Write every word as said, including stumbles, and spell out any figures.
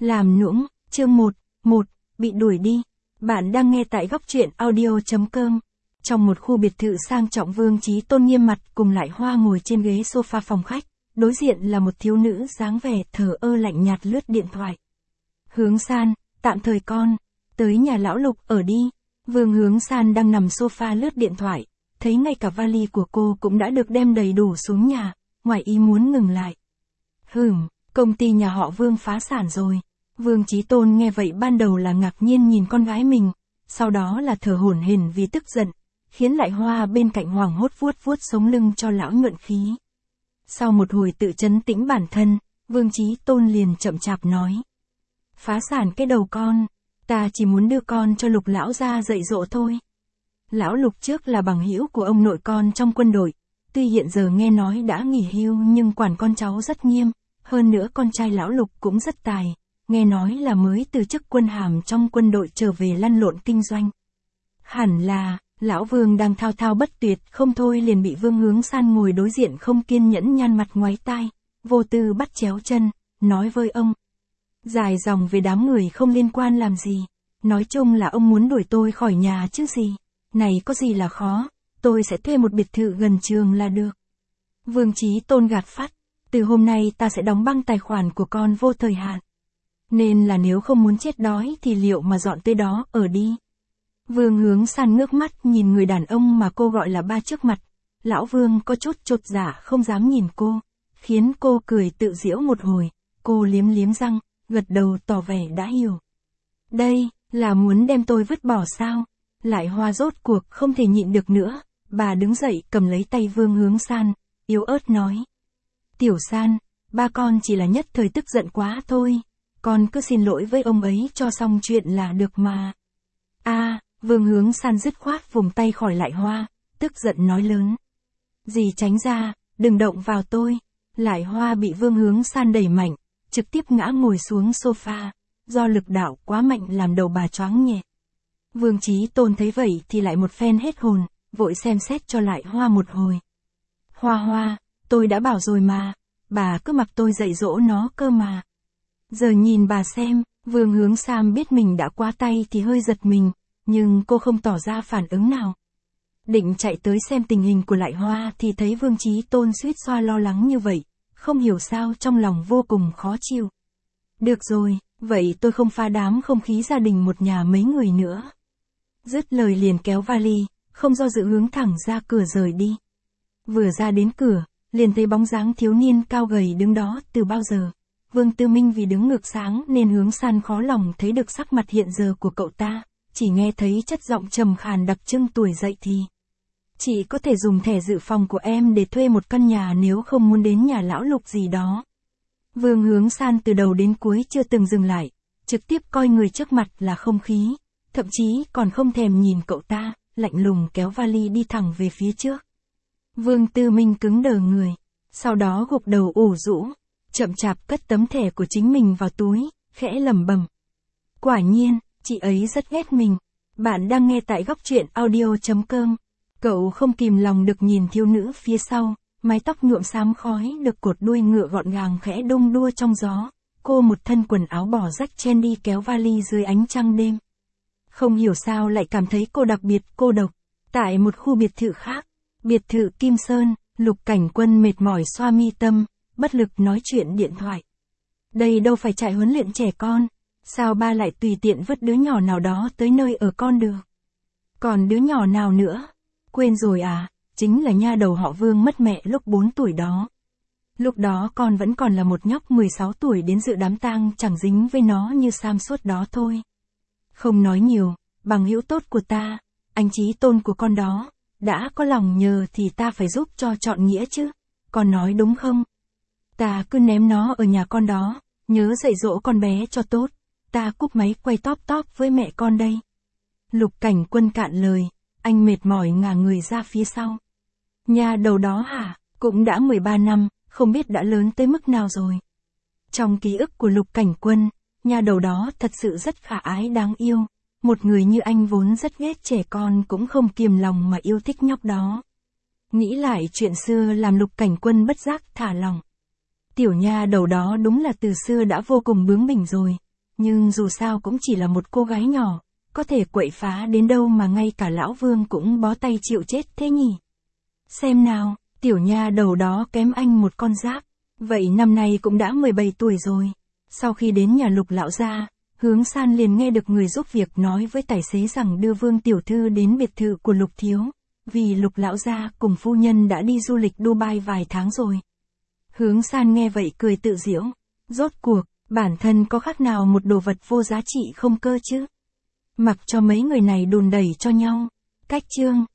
Làm nũng, chương một, một, bị đuổi đi. Bạn đang nghe tại góc truyện audio chấm com. Trong một khu biệt thự sang trọng, Vương Chí Tôn nghiêm mặt cùng Lại Hoa ngồi trên ghế sofa phòng khách, đối diện là một thiếu nữ dáng vẻ thờ ơ lạnh nhạt lướt điện thoại. Hướng San, tạm thời con, tới nhà lão Lục ở đi. Vương Hướng San đang nằm sofa lướt điện thoại, thấy ngay cả vali của cô cũng đã được đem đầy đủ xuống nhà, ngoài ý muốn ngừng lại. Hửm, công ty nhà họ Vương phá sản rồi. Vương Chí Tôn nghe vậy ban đầu là ngạc nhiên nhìn con gái mình, sau đó là thở hổn hển vì tức giận, khiến Lại Hoa bên cạnh hoảng hốt vuốt vuốt sống lưng cho lão nhuận khí. Sau một hồi tự trấn tĩnh bản thân, Vương Chí Tôn liền chậm chạp nói. Phá sản cái đầu con, ta chỉ muốn đưa con cho Lục lão gia dạy dỗ thôi. Lão Lục trước là bằng hữu của ông nội con trong quân đội, tuy hiện giờ nghe nói đã nghỉ hưu nhưng quản con cháu rất nghiêm, hơn nữa con trai lão Lục cũng rất tài, nghe nói là mới từ chức quân hàm trong quân đội trở về lăn lộn kinh doanh. Hẳn là, lão Vương đang thao thao bất tuyệt không thôi liền bị Vương Hướng San ngồi đối diện không kiên nhẫn nhăn mặt ngoáy tai, vô tư bắt chéo chân, nói với ông. Dài dòng về đám người không liên quan làm gì, nói chung là ông muốn đuổi tôi khỏi nhà chứ gì, này có gì là khó, tôi sẽ thuê một biệt thự gần trường là được. Vương Chí Tôn gạt phắt, từ hôm nay ta sẽ đóng băng tài khoản của con vô thời hạn. Nên là nếu không muốn chết đói thì liệu mà dọn tới đó ở đi. Vương Hướng San ngước mắt nhìn người đàn ông mà cô gọi là ba trước mặt, lão Vương có chút chột dạ không dám nhìn cô, khiến cô cười tự giễu một hồi, cô liếm liếm răng, gật đầu tỏ vẻ đã hiểu. Đây, là muốn đem tôi vứt bỏ sao? Lại Hoa rốt cuộc không thể nhịn được nữa, bà đứng dậy cầm lấy tay Vương Hướng San, yếu ớt nói. Tiểu San, ba con chỉ là nhất thời tức giận quá thôi, con cứ xin lỗi với ông ấy cho xong chuyện là được mà. A, à, Vương Hướng San dứt khoát vùng tay khỏi Lại Hoa, tức giận nói lớn. Dì tránh ra, đừng động vào tôi. Lại Hoa bị Vương Hướng San đẩy mạnh, trực tiếp ngã ngồi xuống sofa, do lực đạo quá mạnh làm đầu bà choáng nhẹ. Vương Chí Tôn thấy vậy thì lại một phen hết hồn, vội xem xét cho Lại Hoa một hồi. Hoa Hoa, tôi đã bảo rồi mà, bà cứ mặc tôi dạy dỗ nó cơ mà. Giờ nhìn bà xem, Vương Hướng San biết mình đã quá tay thì hơi giật mình, nhưng cô không tỏ ra phản ứng nào. Định chạy tới xem tình hình của Lại Hoa thì thấy Vương Chí Tôn suýt xoa lo lắng như vậy, không hiểu sao trong lòng vô cùng khó chịu. Được rồi, vậy tôi không phá đám không khí gia đình một nhà mấy người nữa. Dứt lời liền kéo vali, không do dự hướng thẳng ra cửa rời đi. Vừa ra đến cửa, liền thấy bóng dáng thiếu niên cao gầy đứng đó từ bao giờ. Vương Tư Minh vì đứng ngược sáng nên Hướng San khó lòng thấy được sắc mặt hiện giờ của cậu ta, chỉ nghe thấy chất giọng trầm khàn đặc trưng tuổi dậy thì. Chị có thể dùng thẻ dự phòng của em để thuê một căn nhà nếu không muốn đến nhà lão Lục gì đó. Vương Hướng San từ đầu đến cuối chưa từng dừng lại, trực tiếp coi người trước mặt là không khí, thậm chí còn không thèm nhìn cậu ta, lạnh lùng kéo vali đi thẳng về phía trước. Vương Tư Minh cứng đờ người, sau đó gục đầu ủ rũ, chậm chạp cất tấm thẻ của chính mình vào túi, khẽ lẩm bẩm. Quả nhiên, chị ấy rất ghét mình. Bạn đang nghe tại góc truyện audio chấm com. Cậu không kìm lòng được nhìn thiếu nữ phía sau, mái tóc nhuộm xám khói được cột đuôi ngựa gọn gàng khẽ đung đua trong gió. Cô một thân quần áo bỏ rách chen đi kéo vali dưới ánh trăng đêm. Không hiểu sao lại cảm thấy cô đặc biệt cô độc. Tại một khu biệt thự khác, biệt thự Kim Sơn, Lục Cảnh Quân mệt mỏi xoa mi tâm, bất lực nói chuyện điện thoại. Đây đâu phải trại huấn luyện trẻ con, sao ba lại tùy tiện vứt đứa nhỏ nào đó tới nơi ở con được? Còn đứa nhỏ nào nữa? Quên rồi à, chính là nha đầu họ Vương mất mẹ lúc bốn tuổi đó. Lúc đó con vẫn còn là một nhóc mười sáu tuổi đến dự đám tang chẳng dính với nó như Sam suốt đó thôi. Không nói nhiều, bằng hữu tốt của ta, anh Chí Tôn của con đó, đã có lòng nhờ thì ta phải giúp cho trọn nghĩa chứ, con nói đúng không? Ta cứ ném nó ở nhà con đó, nhớ dạy dỗ con bé cho tốt, ta cúp máy quay tóp tóp với mẹ con đây. Lục Cảnh Quân cạn lời, anh mệt mỏi ngả người ra phía sau. Nhà đầu đó hả, cũng đã mười ba năm, không biết đã lớn tới mức nào rồi. Trong ký ức của Lục Cảnh Quân, nhà đầu đó thật sự rất khả ái đáng yêu, một người như anh vốn rất ghét trẻ con cũng không kiềm lòng mà yêu thích nhóc đó. Nghĩ lại chuyện xưa làm Lục Cảnh Quân bất giác thả lòng. Tiểu nha đầu đó đúng là từ xưa đã vô cùng bướng bỉnh rồi, Nhưng dù sao cũng chỉ là một cô gái nhỏ, có thể quậy phá đến đâu mà ngay cả lão Vương cũng bó tay chịu chết thế nhỉ? Xem nào, tiểu nha đầu đó kém anh một con giáp. Vậy năm nay cũng đã mười bảy tuổi rồi. Sau khi đến nhà Lục lão gia, Hướng San liền nghe được người giúp việc nói với tài xế rằng đưa Vương tiểu thư đến biệt thự của Lục thiếu, vì Lục lão gia cùng phu nhân đã đi du lịch Dubai vài tháng rồi. Hướng San nghe vậy cười tự giễu, rốt cuộc, bản thân có khác nào một đồ vật vô giá trị không cơ chứ? Mặc cho mấy người này đùn đẩy cho nhau. Cách chương